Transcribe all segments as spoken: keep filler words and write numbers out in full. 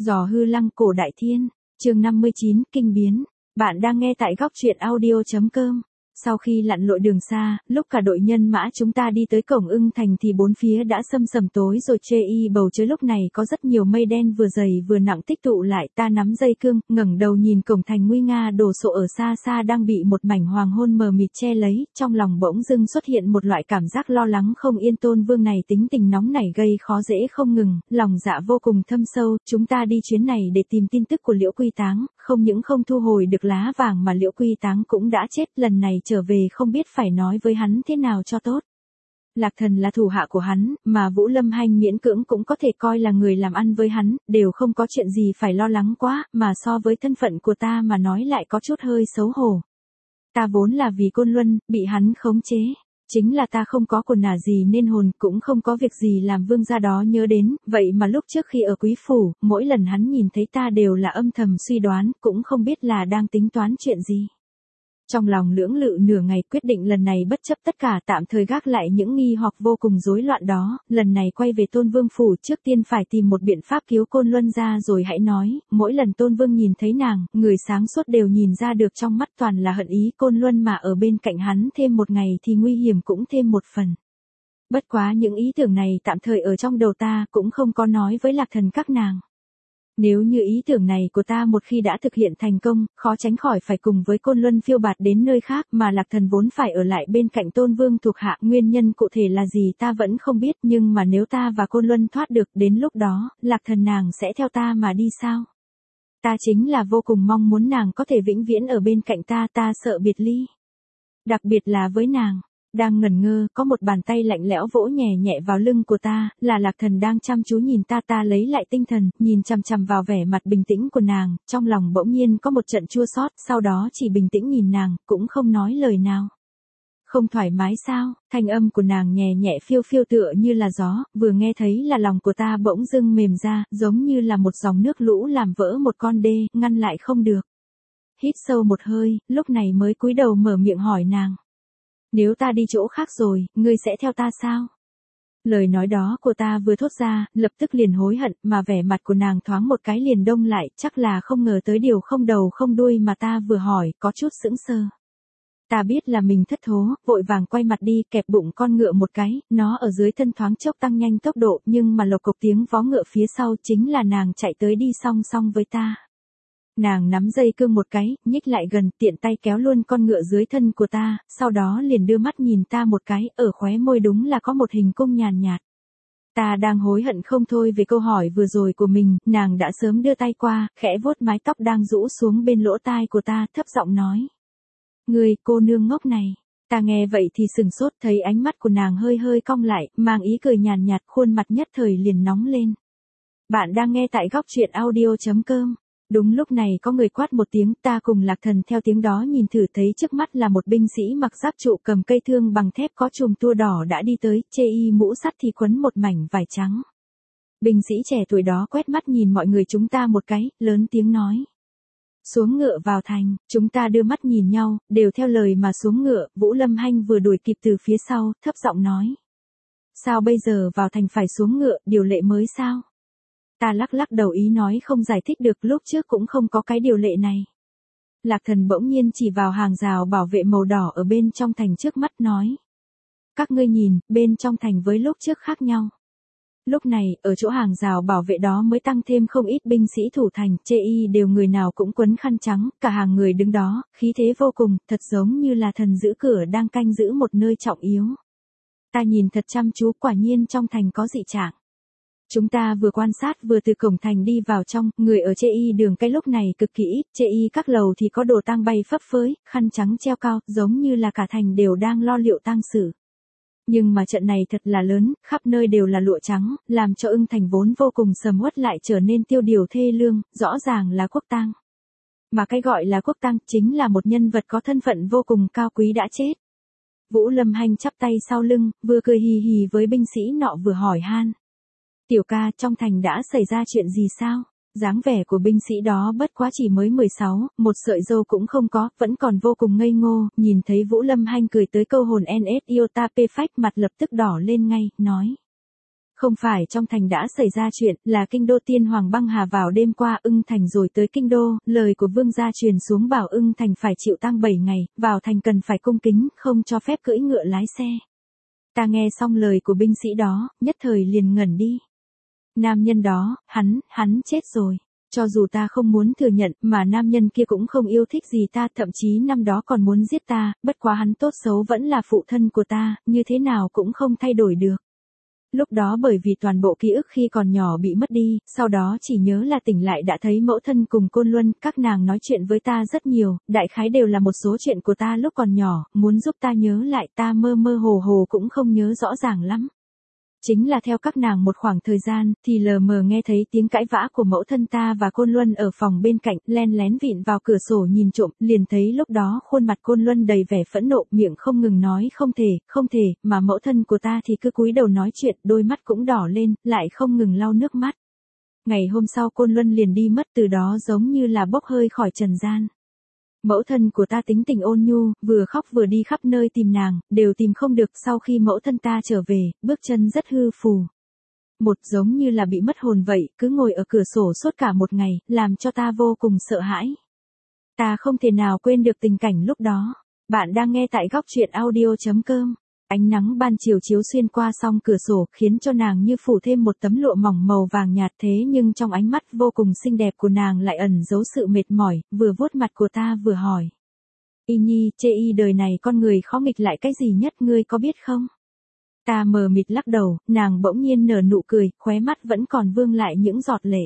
Giò hư lăng cổ đại thiên, chương năm mươi chín, kinh biến. Bạn đang nghe tại góc truyện audio chấm com. Sau khi lặn lội đường xa, lúc cả đội nhân mã chúng ta đi tới cổng Ưng Thành thì bốn phía đã sâm sầm tối rồi, chê y bầu trời lúc này có rất nhiều mây đen vừa dày vừa nặng tích tụ lại. Ta nắm dây cương, ngẩng đầu nhìn cổng thành nguy nga đồ sộ ở xa xa đang bị một mảnh hoàng hôn mờ mịt che lấy, trong lòng bỗng dưng xuất hiện một loại cảm giác lo lắng không yên. Tôn Vương này tính tình nóng nảy gây khó dễ không ngừng, lòng dạ vô cùng thâm sâu. Chúng ta đi chuyến này để tìm tin tức của Liễu Quy Táng, không những không thu hồi được lá vàng mà Liễu Quy Táng cũng đã chết, lần này trở về không biết phải nói với hắn thế nào cho tốt. Lạc Thần là thủ hạ của hắn, mà Vũ Lâm Hanh miễn cưỡng cũng có thể coi là người làm ăn với hắn, đều không có chuyện gì phải lo lắng quá, mà so với thân phận của ta mà nói lại có chút hơi xấu hổ. Ta vốn là vì Côn Luân, bị hắn khống chế. Chính là ta không có quần nả gì nên hồn cũng không có việc gì làm vương gia đó nhớ đến, vậy mà lúc trước khi ở quý phủ, mỗi lần hắn nhìn thấy ta đều là âm thầm suy đoán, cũng không biết là đang tính toán chuyện gì. Trong lòng lưỡng lự nửa ngày, quyết định lần này bất chấp tất cả tạm thời gác lại những nghi hoặc vô cùng rối loạn đó, lần này quay về Tôn Vương phủ, trước tiên phải tìm một biện pháp cứu Côn Luân ra rồi hãy nói. Mỗi lần Tôn Vương nhìn thấy nàng, người sáng suốt đều nhìn ra được trong mắt toàn là hận ý. Côn Luân mà ở bên cạnh hắn thêm một ngày thì nguy hiểm cũng thêm một phần. Bất quá những ý tưởng này tạm thời ở trong đầu ta, cũng không có nói với Lạc Thần các nàng. Nếu như ý tưởng này của ta một khi đã thực hiện thành công, khó tránh khỏi phải cùng với Côn Luân phiêu bạt đến nơi khác, mà Lạc Thần vốn phải ở lại bên cạnh Tôn Vương thuộc hạ. Nguyên nhân cụ thể là gì ta vẫn không biết, nhưng mà nếu ta và Côn Luân thoát được, đến lúc đó, Lạc Thần nàng sẽ theo ta mà đi sao? Ta chính là vô cùng mong muốn nàng có thể vĩnh viễn ở bên cạnh ta, ta sợ biệt ly. Đặc biệt là với nàng. Đang ngẩn ngơ, có một bàn tay lạnh lẽo vỗ nhẹ nhẹ vào lưng của ta, là Lạc Thần đang chăm chú nhìn ta. Ta lấy lại tinh thần, nhìn chằm chằm vào vẻ mặt bình tĩnh của nàng, trong lòng bỗng nhiên có một trận chua xót, sau đó chỉ bình tĩnh nhìn nàng, cũng không nói lời nào. Không thoải mái sao? Thanh âm của nàng nhẹ nhẹ phiêu phiêu tựa như là gió, vừa nghe thấy là lòng của ta bỗng dưng mềm ra, giống như là một dòng nước lũ làm vỡ một con đê, ngăn lại không được. Hít sâu một hơi, lúc này mới cúi đầu mở miệng hỏi nàng. Nếu ta đi chỗ khác rồi, ngươi sẽ theo ta sao? Lời nói đó của ta vừa thốt ra, lập tức liền hối hận, mà vẻ mặt của nàng thoáng một cái liền đông lại, chắc là không ngờ tới điều không đầu không đuôi mà ta vừa hỏi, có chút sững sờ. Ta biết là mình thất thố, vội vàng quay mặt đi, kẹp bụng con ngựa một cái, nó ở dưới thân thoáng chốc tăng nhanh tốc độ, nhưng mà lộc cộc tiếng vó ngựa phía sau chính là nàng chạy tới đi song song với ta. Nàng nắm dây cương một cái, nhích lại gần, tiện tay kéo luôn con ngựa dưới thân của ta, sau đó liền đưa mắt nhìn ta một cái, ở khóe môi đúng là có một hình cung nhàn nhạt. Ta đang hối hận không thôi về câu hỏi vừa rồi của mình, nàng đã sớm đưa tay qua, khẽ vuốt mái tóc đang rũ xuống bên lỗ tai của ta, thấp giọng nói. Ngươi, cô nương ngốc này. Ta nghe vậy thì sừng sốt, thấy ánh mắt của nàng hơi hơi cong lại, mang ý cười nhàn nhạt, khuôn mặt nhất thời liền nóng lên. Bạn đang nghe tại góc truyện audio chấm com. Đúng lúc này có người quát một tiếng, ta cùng Lạc Thần theo tiếng đó nhìn thử thấy trước mắt là một binh sĩ mặc giáp trụ cầm cây thương bằng thép có chùm tua đỏ đã đi tới, chê y mũ sắt thì quấn một mảnh vải trắng. Binh sĩ trẻ tuổi đó quét mắt nhìn mọi người chúng ta một cái, lớn tiếng nói. Xuống ngựa vào thành, chúng ta đưa mắt nhìn nhau, đều theo lời mà xuống ngựa. Vũ Lâm Hanh vừa đuổi kịp từ phía sau, thấp giọng nói. Sao bây giờ vào thành phải xuống ngựa, điều lệ mới sao? Ta lắc lắc đầu ý nói không giải thích được, lúc trước cũng không có cái điều lệ này. Lạc Thần bỗng nhiên chỉ vào hàng rào bảo vệ màu đỏ ở bên trong thành trước mắt nói. Các ngươi nhìn, bên trong thành với lúc trước khác nhau. Lúc này, ở chỗ hàng rào bảo vệ đó mới tăng thêm không ít binh sĩ thủ thành, chê y đều người nào cũng quấn khăn trắng, cả hàng người đứng đó, khí thế vô cùng, thật giống như là thần giữ cửa đang canh giữ một nơi trọng yếu. Ta nhìn thật chăm chú, quả nhiên trong thành có dị trạng. Chúng ta vừa quan sát vừa từ cổng thành đi vào trong, người ở chê y đường cái lúc này cực kỳ ít, chê y các lầu thì có đồ tang bay phấp phới, khăn trắng treo cao, giống như là cả thành đều đang lo liệu tang sự. Nhưng mà trận này thật là lớn, khắp nơi đều là lụa trắng, làm cho Ưng Thành vốn vô cùng sầm uất lại trở nên tiêu điều thê lương, rõ ràng là quốc tang. Mà cái gọi là quốc tang chính là một nhân vật có thân phận vô cùng cao quý đã chết. Vũ Lâm Hanh chắp tay sau lưng, vừa cười hì hì với binh sĩ nọ vừa hỏi han. Tiểu ca, trong thành đã xảy ra chuyện gì sao? Dáng vẻ của binh sĩ đó bất quá chỉ mới mười sáu, một sợi râu cũng không có, vẫn còn vô cùng ngây ngô, nhìn thấy Vũ Lâm Hanh cười tới câu hồn en ét iota p phách mặt lập tức đỏ lên ngay, nói. Không phải trong thành đã xảy ra chuyện, là kinh đô tiên hoàng băng hà vào đêm qua ưng thành rồi tới kinh đô, lời của vương gia truyền xuống bảo ưng thành phải chịu tang bảy ngày, vào thành cần phải cung kính, không cho phép cưỡi ngựa lái xe. Ta nghe xong lời của binh sĩ đó, nhất thời liền ngẩn đi. Nam nhân đó, hắn, hắn chết rồi. Cho dù ta không muốn thừa nhận, mà nam nhân kia cũng không yêu thích gì ta, thậm chí năm đó còn muốn giết ta, bất quá hắn tốt xấu vẫn là phụ thân của ta, như thế nào cũng không thay đổi được. Lúc đó bởi vì toàn bộ ký ức khi còn nhỏ bị mất đi, sau đó chỉ nhớ là tỉnh lại đã thấy mẫu thân cùng Côn Luân, các nàng nói chuyện với ta rất nhiều, đại khái đều là một số chuyện của ta lúc còn nhỏ, muốn giúp ta nhớ lại, ta mơ mơ hồ hồ cũng không nhớ rõ ràng lắm. Chính là theo các nàng một khoảng thời gian, thì lờ mờ nghe thấy tiếng cãi vã của mẫu thân ta và Côn Luân ở phòng bên cạnh, len lén vịn vào cửa sổ nhìn trộm, liền thấy lúc đó khuôn mặt Côn Luân đầy vẻ phẫn nộ, miệng không ngừng nói không thể, không thể, mà mẫu thân của ta thì cứ cúi đầu nói chuyện, đôi mắt cũng đỏ lên, lại không ngừng lau nước mắt. Ngày hôm sau Côn Luân liền đi mất, từ đó giống như là bốc hơi khỏi trần gian. Mẫu thân của ta tính tình ôn nhu, vừa khóc vừa đi khắp nơi tìm nàng, đều tìm không được. Sau khi mẫu thân ta trở về, bước chân rất hư phù. Một giống như là bị mất hồn vậy, cứ ngồi ở cửa sổ suốt cả một ngày, làm cho ta vô cùng sợ hãi. Ta không thể nào quên được tình cảnh lúc đó. Bạn đang nghe tại góc truyện audio chấm com. Ánh nắng ban chiều chiếu xuyên qua song cửa sổ, khiến cho nàng như phủ thêm một tấm lụa mỏng màu vàng nhạt, thế nhưng trong ánh mắt vô cùng xinh đẹp của nàng lại ẩn giấu sự mệt mỏi, vừa vuốt mặt của ta vừa hỏi. Y Nhi, chê y đời này con người khó nghịch lại cái gì nhất, ngươi có biết không? Ta mờ mịt lắc đầu, nàng bỗng nhiên nở nụ cười, khóe mắt vẫn còn vương lại những giọt lệ.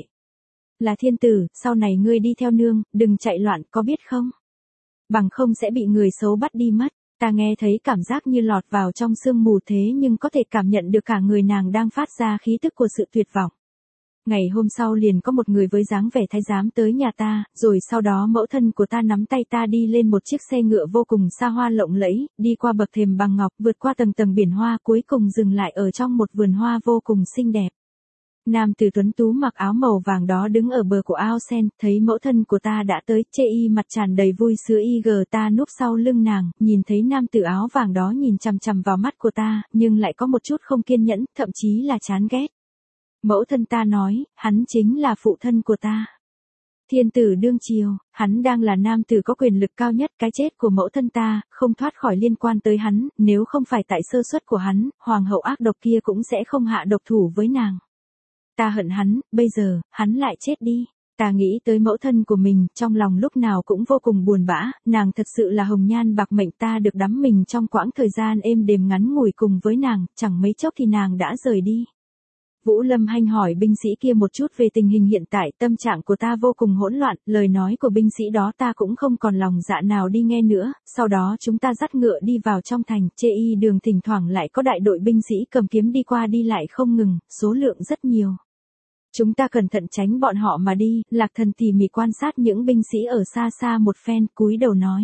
Là thiên tử, sau này ngươi đi theo nương, đừng chạy loạn, có biết không? Bằng không sẽ bị người xấu bắt đi mất. Ta nghe thấy cảm giác như lọt vào trong sương mù, thế nhưng có thể cảm nhận được cả người nàng đang phát ra khí tức của sự tuyệt vọng. Ngày hôm sau liền có một người với dáng vẻ thái giám tới nhà ta, rồi sau đó mẫu thân của ta nắm tay ta đi lên một chiếc xe ngựa vô cùng xa hoa lộng lẫy, đi qua bậc thềm bằng ngọc, vượt qua tầng tầng biển hoa, cuối cùng dừng lại ở trong một vườn hoa vô cùng xinh đẹp. Nam tử tuấn tú mặc áo màu vàng đó đứng ở bờ của ao sen, thấy mẫu thân của ta đã tới, chê y mặt tràn đầy vui sướng. Y gờ ta núp sau lưng nàng, nhìn thấy nam tử áo vàng đó nhìn chằm chằm vào mắt của ta, nhưng lại có một chút không kiên nhẫn, thậm chí là chán ghét. Mẫu thân ta nói, hắn chính là phụ thân của ta. Thiên tử đương triều, hắn đang là nam tử có quyền lực cao nhất, cái chết của mẫu thân ta, không thoát khỏi liên quan tới hắn, nếu không phải tại sơ suất của hắn, hoàng hậu ác độc kia cũng sẽ không hạ độc thủ với nàng. Ta hận hắn, bây giờ, hắn lại chết đi. Ta nghĩ tới mẫu thân của mình, trong lòng lúc nào cũng vô cùng buồn bã, nàng thật sự là hồng nhan bạc mệnh, ta được đắm mình trong quãng thời gian êm đềm ngắn ngủi cùng với nàng, chẳng mấy chốc thì nàng đã rời đi. Vũ Lâm Hanh hỏi binh sĩ kia một chút về tình hình hiện tại, tâm trạng của ta vô cùng hỗn loạn, lời nói của binh sĩ đó ta cũng không còn lòng dạ nào đi nghe nữa, sau đó chúng ta dắt ngựa đi vào trong thành, chê y đường thỉnh thoảng lại có đại đội binh sĩ cầm kiếm đi qua đi lại không ngừng, số lượng rất nhiều. Chúng ta cẩn thận tránh bọn họ mà đi, Lạc Thần tỉ mỉ quan sát những binh sĩ ở xa xa một phen, cúi đầu nói.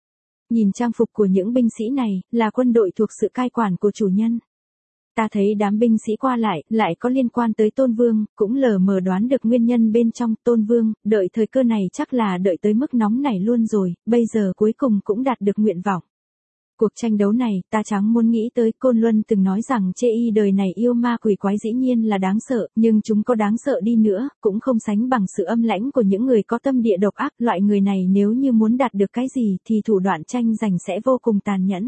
Nhìn trang phục của những binh sĩ này, là quân đội thuộc sự cai quản của chủ nhân. Ta thấy đám binh sĩ qua lại, lại có liên quan tới Tôn Vương, cũng lờ mờ đoán được nguyên nhân bên trong. Tôn Vương, đợi thời cơ này chắc là đợi tới mức nóng nảy luôn rồi, bây giờ cuối cùng cũng đạt được nguyện vọng. Cuộc tranh đấu này, ta chẳng muốn nghĩ tới. Côn Luân từng nói rằng chê y đời này yêu ma quỷ quái dĩ nhiên là đáng sợ, nhưng chúng có đáng sợ đi nữa, cũng không sánh bằng sự âm lãnh của những người có tâm địa độc ác. Loại người này nếu như muốn đạt được cái gì thì thủ đoạn tranh giành sẽ vô cùng tàn nhẫn.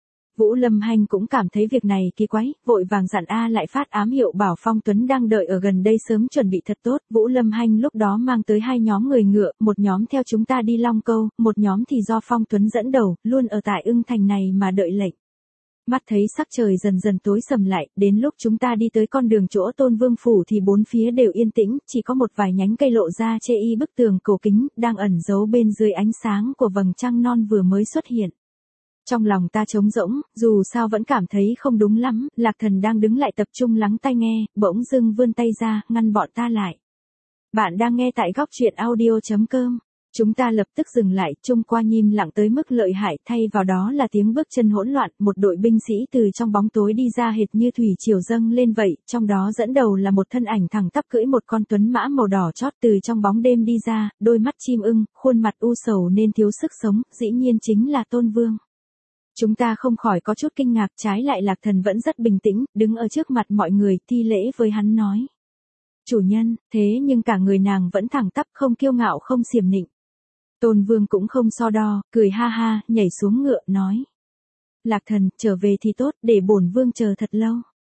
Vũ Lâm Hanh cũng cảm thấy việc này kỳ quái, vội vàng dặn A lại phát ám hiệu bảo Phong Tuấn đang đợi ở gần đây sớm chuẩn bị thật tốt. Vũ Lâm Hanh lúc đó mang tới hai nhóm người ngựa, một nhóm theo chúng ta đi Long Câu, một nhóm thì do Phong Tuấn dẫn đầu, luôn ở tại Ưng Thành này mà đợi lệnh. Mắt thấy sắc trời dần dần tối sầm lại, đến lúc chúng ta đi tới con đường chỗ Tôn Vương phủ thì bốn phía đều yên tĩnh, chỉ có một vài nhánh cây lộ ra chê y bức tường cổ kính, đang ẩn giấu bên dưới ánh sáng của vầng trăng non vừa mới xuất hiện. Trong lòng ta trống rỗng, dù sao vẫn cảm thấy không đúng lắm, Lạc Thần đang đứng lại tập trung lắng tai nghe, bỗng dưng vươn tay ra, ngăn bọn ta lại. Bạn đang nghe tại góc truyện audio chấm com. Chúng ta lập tức dừng lại, chung qua nhim lặng tới mức lợi hại, thay vào đó là tiếng bước chân hỗn loạn, một đội binh sĩ từ trong bóng tối đi ra hệt như thủy triều dâng lên vậy, trong đó dẫn đầu là một thân ảnh thẳng tắp cưỡi một con tuấn mã màu đỏ chót từ trong bóng đêm đi ra, đôi mắt chim ưng, khuôn mặt u sầu nên thiếu sức sống, dĩ nhiên chính là Tôn Vương. Chúng ta không khỏi có chút kinh ngạc, trái lại Lạc Thần vẫn rất bình tĩnh, đứng ở trước mặt mọi người, thi lễ với hắn nói. Chủ nhân, thế nhưng cả người nàng vẫn thẳng tắp, không kiêu ngạo không xiểm nịnh. Tôn Vương cũng không so đo, cười ha ha, nhảy xuống ngựa, nói. Lạc Thần, trở về thì tốt, để bổn Vương chờ thật lâu.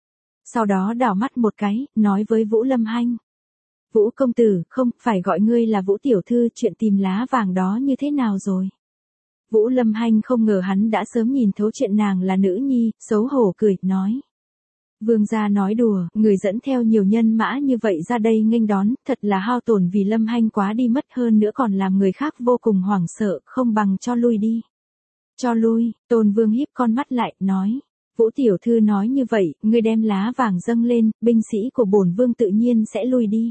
Sau đó đảo mắt một cái, nói với Vũ Lâm Hanh. Vũ công tử, không, phải gọi ngươi là Vũ tiểu thư, chuyện tìm lá vàng đó như thế nào rồi? Vũ Lâm Hanh không ngờ hắn đã sớm nhìn thấu chuyện nàng là nữ nhi, xấu hổ cười, nói. Vương gia nói đùa, người dẫn theo nhiều nhân mã như vậy ra đây nghênh đón, thật là hao tổn vì Lâm Hanh quá đi mất, hơn nữa còn làm người khác vô cùng hoảng sợ, không bằng cho lui đi. Cho lui, Tôn Vương híp con mắt lại, nói. Vũ tiểu thư nói như vậy, ngươi đem lá vàng dâng lên, binh sĩ của bổn Vương tự nhiên sẽ lui đi.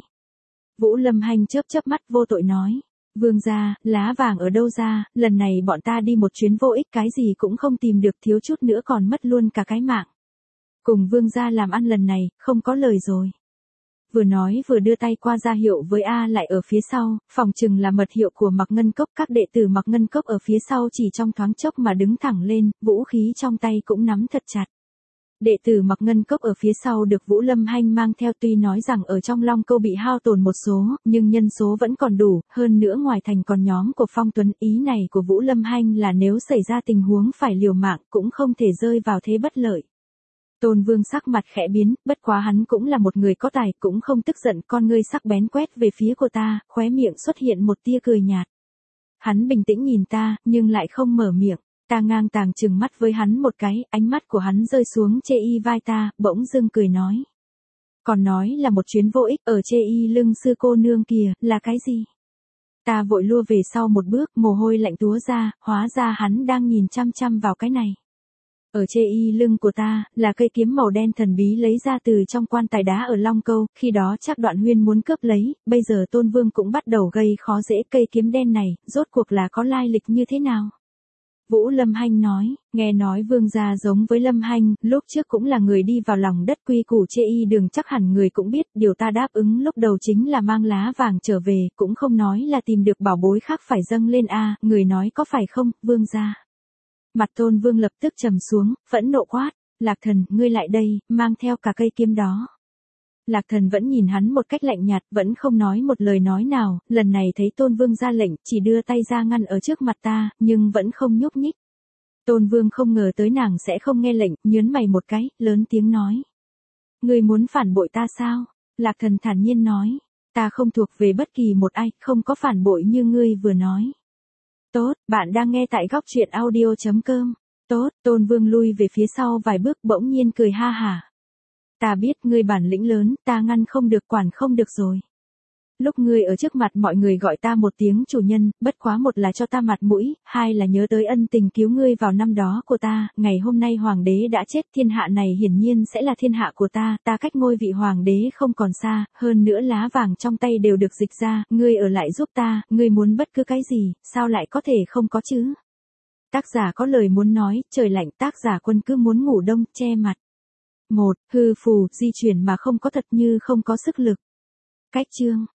Vũ Lâm Hanh chớp chớp mắt vô tội nói. Vương gia, lá vàng ở đâu ra, lần này bọn ta đi một chuyến vô ích, cái gì cũng không tìm được, thiếu chút nữa còn mất luôn cả cái mạng. Cùng vương gia làm ăn lần này, không có lời rồi. Vừa nói vừa đưa tay qua ra hiệu với A lại ở phía sau, phòng chừng là mật hiệu của Mạc Ngân Cốc, các đệ tử Mạc Ngân Cốc ở phía sau chỉ trong thoáng chốc mà đứng thẳng lên, vũ khí trong tay cũng nắm thật chặt. Đệ tử Mạc Ngân Cốc ở phía sau được Vũ Lâm Hanh mang theo, tuy nói rằng ở trong Long Câu bị hao tổn một số, nhưng nhân số vẫn còn đủ, hơn nữa ngoài thành còn nhóm của Phong Tuấn, ý này của Vũ Lâm Hanh là nếu xảy ra tình huống phải liều mạng cũng không thể rơi vào thế bất lợi. Tôn Vương sắc mặt khẽ biến, bất quá hắn cũng là một người có tài, cũng không tức giận, con ngươi sắc bén quét về phía của ta, khóe miệng xuất hiện một tia cười nhạt. Hắn bình tĩnh nhìn ta, nhưng lại không mở miệng. Ta ngang tàng trừng mắt với hắn một cái, ánh mắt của hắn rơi xuống chê y vai ta, bỗng dưng cười nói. Còn nói là một chuyến vô ích, ở chê y lưng sư cô nương kìa, là cái gì? Ta vội lùa về sau một bước, mồ hôi lạnh túa ra, hóa ra hắn đang nhìn chăm chăm vào cái này. Ở chê y lưng của ta, là cây kiếm màu đen thần bí lấy ra từ trong quan tài đá ở Long Câu, khi đó chắc Đoạn Huyên muốn cướp lấy, bây giờ Tôn Vương cũng bắt đầu gây khó dễ, cây kiếm đen này, rốt cuộc là có lai lịch như thế nào? Vũ Lâm Hanh nói, nghe nói vương gia giống với Lâm Hanh, lúc trước cũng là người đi vào lòng đất, quy củ chê y đường chắc hẳn người cũng biết, điều ta đáp ứng lúc đầu chính là mang lá vàng trở về, cũng không nói là tìm được bảo bối khác phải dâng lên a, người nói có phải không, vương gia? Mặt Tôn Vương lập tức trầm xuống, phẫn nộ quát, Lạc Thần, ngươi lại đây, mang theo cả cây kiếm đó. Lạc Thần vẫn nhìn hắn một cách lạnh nhạt, vẫn không nói một lời nói nào, lần này thấy Tôn Vương ra lệnh, chỉ đưa tay ra ngăn ở trước mặt ta, nhưng vẫn không nhúc nhích. Tôn Vương không ngờ tới nàng sẽ không nghe lệnh, nhớn mày một cái, lớn tiếng nói. Ngươi muốn phản bội ta sao? Lạc Thần thản nhiên nói, ta không thuộc về bất kỳ một ai, không có phản bội như ngươi vừa nói. Tốt, bạn đang nghe tại góc truyện audio chấm com. Tốt, Tôn Vương lui về phía sau vài bước, bỗng nhiên cười ha hả. Ta biết ngươi bản lĩnh lớn, ta ngăn không được, quản không được rồi. Lúc ngươi ở trước mặt mọi người gọi ta một tiếng chủ nhân, bất quá một là cho ta mặt mũi, hai là nhớ tới ân tình cứu ngươi vào năm đó của ta, ngày hôm nay hoàng đế đã chết, thiên hạ này hiển nhiên sẽ là thiên hạ của ta, ta cách ngôi vị hoàng đế không còn xa, hơn nữa lá vàng trong tay đều được dịch ra, ngươi ở lại giúp ta, ngươi muốn bất cứ cái gì, sao lại có thể không có chứ? Tác giả có lời muốn nói, trời lạnh, tác giả Quân cứ muốn ngủ đông, che mặt. Một, hư phù, di chuyển mà không có thật, như không có sức lực. Cách chương